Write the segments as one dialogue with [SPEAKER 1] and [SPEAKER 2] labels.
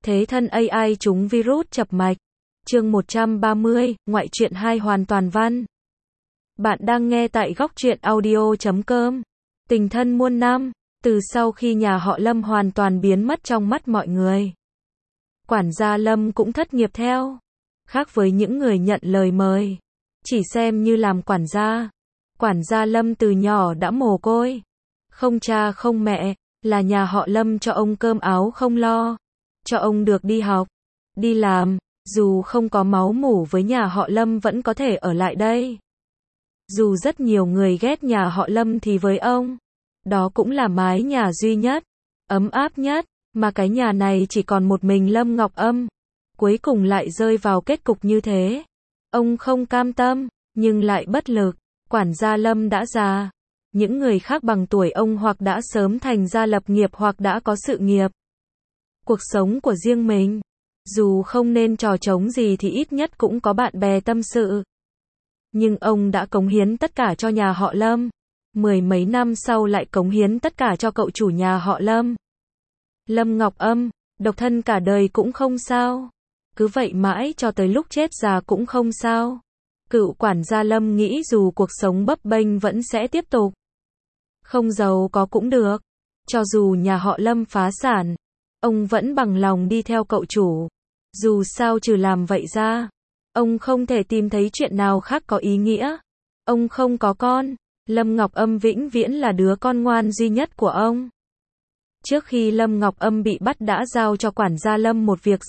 [SPEAKER 1] Thế thân AI trúng virus chập mạch. Chương 130, ngoại truyện 2 hoàn toàn văn. Bạn đang nghe tại góc truyện audio.com. Tình thân muôn năm, từ sau khi nhà họ Lâm hoàn toàn biến mất trong mắt mọi người, quản gia Lâm cũng thất nghiệp theo. Khác với những người nhận lời mời, chỉ xem như làm quản gia Lâm từ nhỏ đã mồ côi, không cha không mẹ, là nhà họ Lâm cho ông cơm áo không lo, cho ông được đi học, đi làm, dù không có máu mủ với nhà họ Lâm vẫn có thể ở lại đây. Dù rất nhiều người ghét nhà họ Lâm thì với ông, đó cũng là mái nhà duy nhất, ấm áp nhất, mà cái nhà này chỉ còn một mình Lâm Ngọc Âm. Cuối cùng lại rơi vào kết cục như thế. Ông không cam tâm, nhưng lại bất lực. Quản gia Lâm đã già. Những người khác bằng tuổi ông hoặc đã sớm thành gia lập nghiệp hoặc đã có sự nghiệp, cuộc sống của riêng mình. Dù không nên trò trống gì thì ít nhất cũng có bạn bè tâm sự. Nhưng ông đã cống hiến tất cả cho nhà họ Lâm. Mười mấy năm sau lại cống hiến tất cả cho cậu chủ nhà họ Lâm. Lâm Ngọc Âm, độc thân cả đời cũng không sao. Cứ vậy mãi cho tới lúc chết già cũng không sao. Cựu quản gia Lâm nghĩ dù cuộc sống bấp bênh vẫn sẽ tiếp tục. Không giàu có cũng được. Cho dù nhà họ Lâm phá sản, ông vẫn bằng lòng đi theo cậu chủ. Dù sao trừ làm vậy ra, ông không thể tìm thấy chuyện nào khác có ý nghĩa. Ông không có con, Lâm Ngọc Âm vĩnh viễn là đứa con ngoan duy nhất của ông. Trước khi Lâm Ngọc Âm bị bắt đã giao cho quản gia Lâm một việc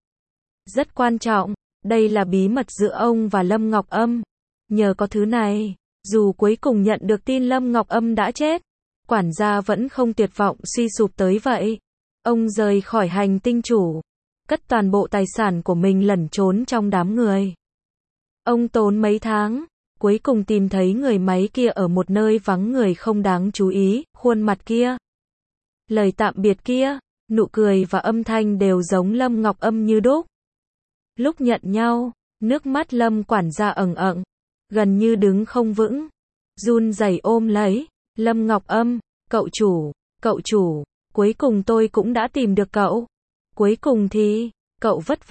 [SPEAKER 1] rất quan trọng. Đây là bí mật giữa ông và Lâm Ngọc Âm. Nhờ có thứ này, dù cuối cùng nhận được tin Lâm Ngọc Âm đã chết, quản gia vẫn không tuyệt vọng suy sụp tới vậy. Ông rời khỏi hành tinh chủ, cất toàn bộ tài sản của mình lẩn trốn trong đám người. Ông tốn mấy tháng, cuối cùng tìm thấy người máy kia ở một nơi vắng người không đáng chú ý, khuôn mặt kia, lời tạm biệt kia, nụ cười và âm thanh đều giống Lâm Ngọc Âm như đúc. Lúc nhận nhau, nước mắt Lâm quản gia ẩn ẩn, gần như đứng không vững, run rẩy ôm lấy Lâm Ngọc Âm, cậu chủ, cuối cùng tôi cũng đã tìm được cậu. Cuối cùng thì, cậu vất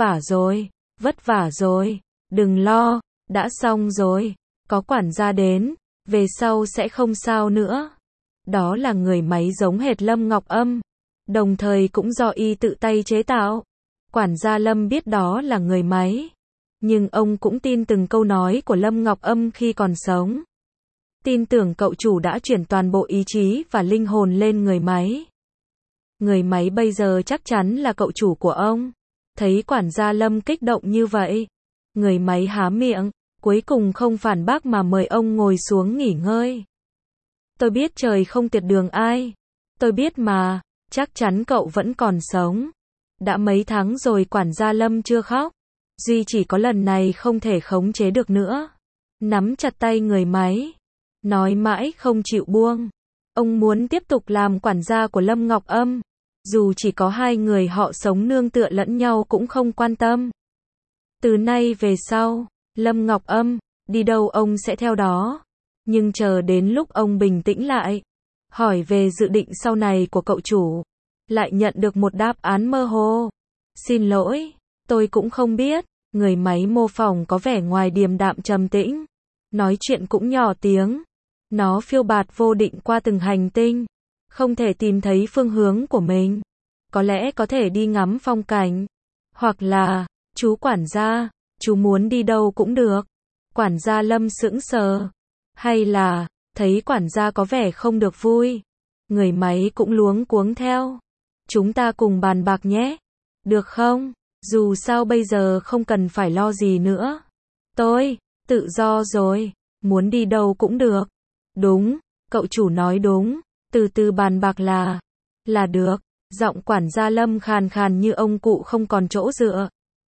[SPEAKER 1] vả rồi, đừng lo, đã xong rồi, có quản gia đến, về sau sẽ không sao nữa. Đó là người máy giống hệt Lâm Ngọc Âm, đồng thời cũng do y tự tay chế tạo. Quản gia Lâm biết đó là người máy, nhưng ông cũng tin từng câu nói của Lâm Ngọc Âm khi còn sống. Tin tưởng cậu chủ đã chuyển toàn bộ ý chí và linh hồn lên người máy. Người máy bây giờ chắc chắn là cậu chủ của ông. Thấy quản gia Lâm kích động như vậy, người máy há miệng, cuối cùng không phản bác mà mời ông ngồi xuống nghỉ ngơi. Tôi biết trời không tuyệt đường ai. Tôi biết mà, chắc chắn cậu vẫn còn sống. Đã mấy tháng rồi quản gia Lâm chưa khóc. Duy chỉ có lần này không thể khống chế được nữa. Nắm chặt tay người máy, nói mãi không chịu buông. Ông muốn tiếp tục làm quản gia của Lâm Ngọc Âm. Dù chỉ có hai người họ sống nương tựa lẫn nhau cũng không quan tâm. Từ nay về sau, Lâm Ngọc Âm, đi đâu ông sẽ theo đó. Nhưng chờ đến lúc ông bình tĩnh lại, hỏi về dự định sau này của cậu chủ, lại nhận được một đáp án mơ hồ. Xin lỗi, tôi cũng không biết. Người máy mô phỏng có vẻ ngoài điềm đạm trầm tĩnh, nói chuyện cũng nhỏ tiếng. Nó phiêu bạt vô định qua từng hành tinh, không thể tìm thấy phương hướng của mình. Có lẽ có thể đi ngắm phong cảnh, hoặc là, chú quản gia, chú muốn đi đâu cũng được. Quản gia Lâm sững sờ, hay là, thấy quản gia có vẻ không được vui, người máy cũng luống cuống theo. Chúng ta cùng bàn bạc nhé, được không? Dù sao bây giờ không cần phải lo gì nữa. Tôi, tự do rồi, muốn đi đâu cũng được. Đúng, cậu chủ nói đúng, từ từ bàn bạc là được. Giọng quản gia Lâm khàn khàn như ông cụ không còn chỗ dựa.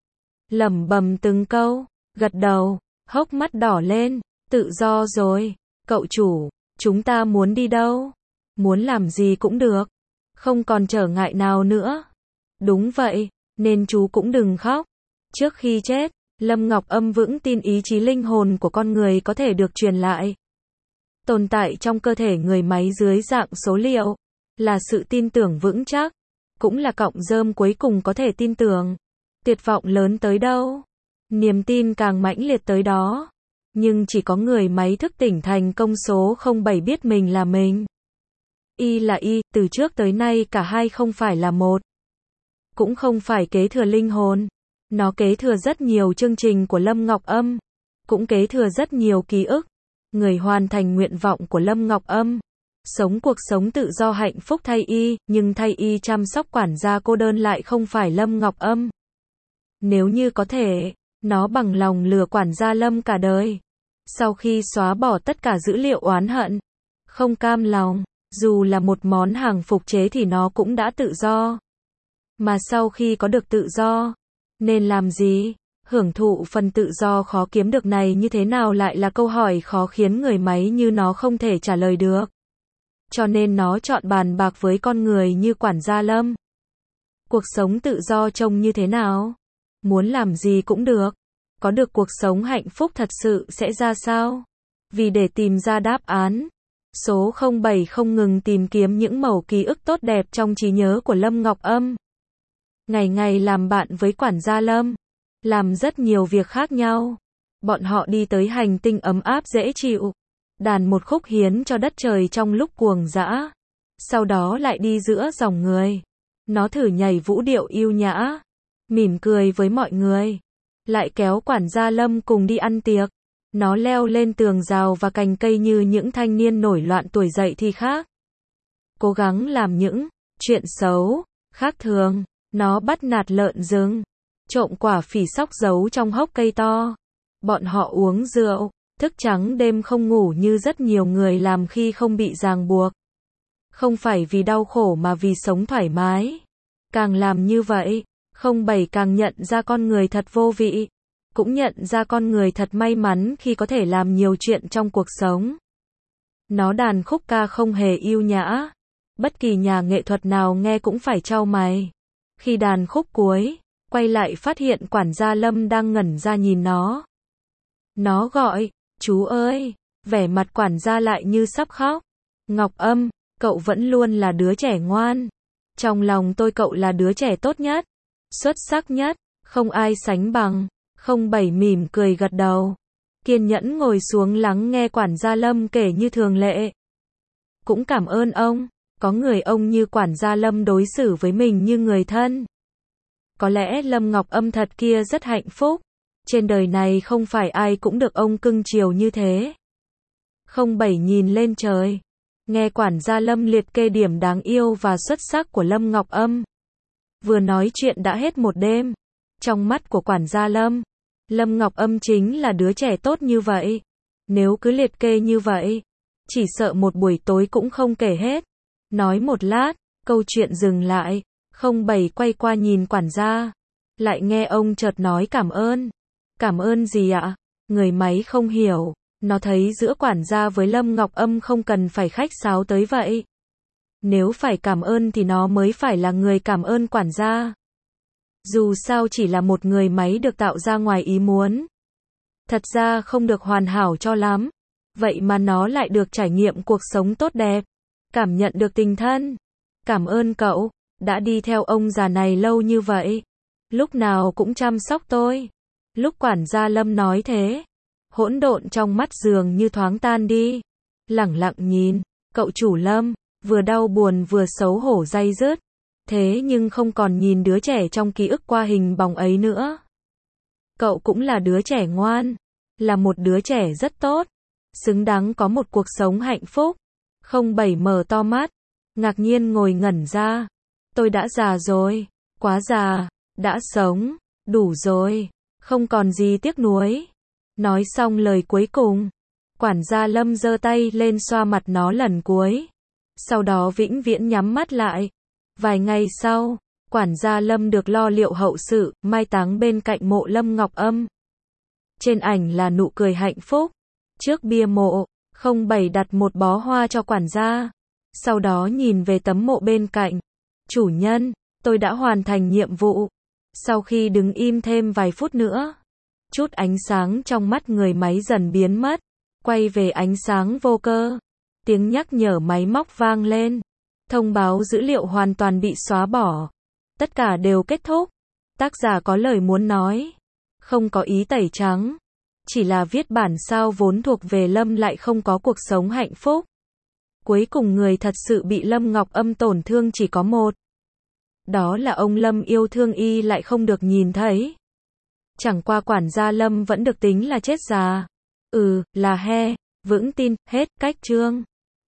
[SPEAKER 1] Lẩm bẩm từng câu, gật đầu, hốc mắt đỏ lên, tự do rồi, cậu chủ, chúng ta muốn đi đâu? Muốn làm gì cũng được, không còn trở ngại nào nữa. Đúng vậy, nên chú cũng đừng khóc. Trước khi chết, Lâm Ngọc Âm vững tin ý chí linh hồn của con người có thể được truyền lại. Tồn tại trong cơ thể người máy dưới dạng số liệu, là sự tin tưởng vững chắc. cũng là cọng rơm cuối cùng có thể tin tưởng. Tuyệt vọng lớn tới đâu, niềm tin càng mãnh liệt tới đó. Nhưng chỉ có người máy thức tỉnh thành công số 07 biết mình là mình. Y là Y, từ trước tới nay cả hai không phải là một. Cũng không phải kế thừa linh hồn. Nó kế thừa rất nhiều chương trình của Lâm Ngọc Âm. Cũng kế thừa rất nhiều ký ức. Người hoàn thành nguyện vọng của Lâm Ngọc Âm. Sống cuộc sống tự do hạnh phúc thay Y, nhưng thay Y chăm sóc quản gia cô đơn lại không phải Lâm Ngọc Âm. Nếu như có thể, nó bằng lòng lừa quản gia Lâm cả đời. Sau khi xóa bỏ tất cả dữ liệu oán hận, không cam lòng, dù là một món hàng phục chế thì nó cũng đã tự do. Mà sau khi có được tự do, nên làm gì? Hưởng thụ phần tự do khó kiếm được này như thế nào lại là câu hỏi khó khiến người máy như nó không thể trả lời được. Cho nên nó chọn bàn bạc với con người như quản gia Lâm. Cuộc sống tự do trông như thế nào? Muốn làm gì cũng được. Có được cuộc sống hạnh phúc thật sự sẽ ra sao? Vì để tìm ra đáp án, số 07 không ngừng tìm kiếm những mẩu ký ức tốt đẹp trong trí nhớ của Lâm Ngọc Âm. Ngày ngày làm bạn với quản gia Lâm, làm rất nhiều việc khác nhau. Bọn họ đi tới hành tinh ấm áp dễ chịu, đàn một khúc hiến cho đất trời trong lúc cuồng dã. Sau đó lại đi giữa dòng người. Nó thử nhảy vũ điệu yêu nhã, mỉm cười với mọi người. Lại kéo quản gia Lâm cùng đi ăn tiệc. Nó leo lên tường rào và cành cây như những thanh niên nổi loạn tuổi dậy thì khác. Cố gắng làm những chuyện xấu, khác thường. Nó bắt nạt lợn rừng, trộm quả phỉ sóc giấu trong hốc cây to. Bọn họ uống rượu, thức trắng đêm không ngủ như rất nhiều người làm khi không bị ràng buộc. Không phải vì đau khổ mà vì sống thoải mái. Càng làm như vậy, 07 càng nhận ra con người thật vô vị. Cũng nhận ra con người thật may mắn khi có thể làm nhiều chuyện trong cuộc sống. Nó đàn khúc ca không hề yêu nhã. Bất kỳ nhà nghệ thuật nào nghe cũng phải chau mày. Khi đàn khúc cuối, quay lại phát hiện quản gia Lâm đang ngẩn ra nhìn nó. Nó gọi, chú ơi, vẻ mặt quản gia lại như sắp khóc. Ngọc Âm, cậu vẫn luôn là đứa trẻ ngoan. Trong lòng tôi cậu là đứa trẻ tốt nhất, xuất sắc nhất, không ai sánh bằng. 07 mỉm cười gật đầu. Kiên nhẫn ngồi xuống lắng nghe quản gia Lâm kể như thường lệ. Cũng cảm ơn ông, có người ông như quản gia Lâm đối xử với mình như người thân. Có lẽ Lâm Ngọc Âm thật kia rất hạnh phúc. Trên đời này không phải ai cũng được ông cưng chiều như thế. 07 nhìn lên trời. Nghe quản gia Lâm liệt kê điểm đáng yêu và xuất sắc của Lâm Ngọc Âm. Vừa nói chuyện đã hết một đêm. Trong mắt của quản gia Lâm, Lâm Ngọc Âm chính là đứa trẻ tốt như vậy. Nếu cứ liệt kê như vậy, chỉ sợ một buổi tối cũng không kể hết. Nói một lát, câu chuyện dừng lại. 07 quay qua nhìn quản gia. Lại nghe ông chợt nói cảm ơn. Cảm ơn gì ạ? Người máy không hiểu. Nó thấy giữa quản gia với Lâm Ngọc Âm không cần phải khách sáo tới vậy. Nếu phải cảm ơn thì nó mới phải là người cảm ơn quản gia. Dù sao chỉ là một người máy được tạo ra ngoài ý muốn. Thật ra không được hoàn hảo cho lắm. Vậy mà nó lại được trải nghiệm cuộc sống tốt đẹp. Cảm nhận được tình thân. Cảm ơn cậu, đã đi theo ông già này lâu như vậy. Lúc nào cũng chăm sóc tôi. Lúc quản gia Lâm nói thế, hỗn độn trong mắt dường như thoáng tan đi. Lẳng lặng nhìn, cậu chủ Lâm, vừa đau buồn vừa xấu hổ day dứt. Thế nhưng không còn nhìn đứa trẻ trong ký ức qua hình bóng ấy nữa. Cậu cũng là đứa trẻ ngoan, là một đứa trẻ rất tốt, xứng đáng có một cuộc sống hạnh phúc. 07 mở to mắt, ngạc nhiên ngồi ngẩn ra. Tôi đã già rồi, quá già, đã sống, đủ rồi, không còn gì tiếc nuối. Nói xong lời cuối cùng, quản gia Lâm giơ tay lên xoa mặt nó lần cuối. Sau đó vĩnh viễn nhắm mắt lại. Vài ngày sau, quản gia Lâm được lo liệu hậu sự, mai táng bên cạnh mộ Lâm Ngọc Âm. Trên ảnh là nụ cười hạnh phúc. Trước bia mộ, 07 đặt một bó hoa cho quản gia. Sau đó nhìn về tấm mộ bên cạnh. Chủ nhân, tôi đã hoàn thành nhiệm vụ. Sau khi đứng im thêm vài phút nữa, chút ánh sáng trong mắt người máy dần biến mất, quay về ánh sáng vô cơ. Tiếng nhắc nhở máy móc vang lên. Thông báo dữ liệu hoàn toàn bị xóa bỏ. Tất cả đều kết thúc. Tác giả có lời muốn nói. Không có ý tẩy trắng. Chỉ là viết bản sao vốn thuộc về Lâm lại không có cuộc sống hạnh phúc. Cuối cùng người thật sự bị Lâm Ngọc Âm tổn thương chỉ có một. Đó là ông Lâm yêu thương y lại không được nhìn thấy. Chẳng qua quản gia Lâm vẫn được tính là chết già. Là he. Vững tin, hết, cách chương.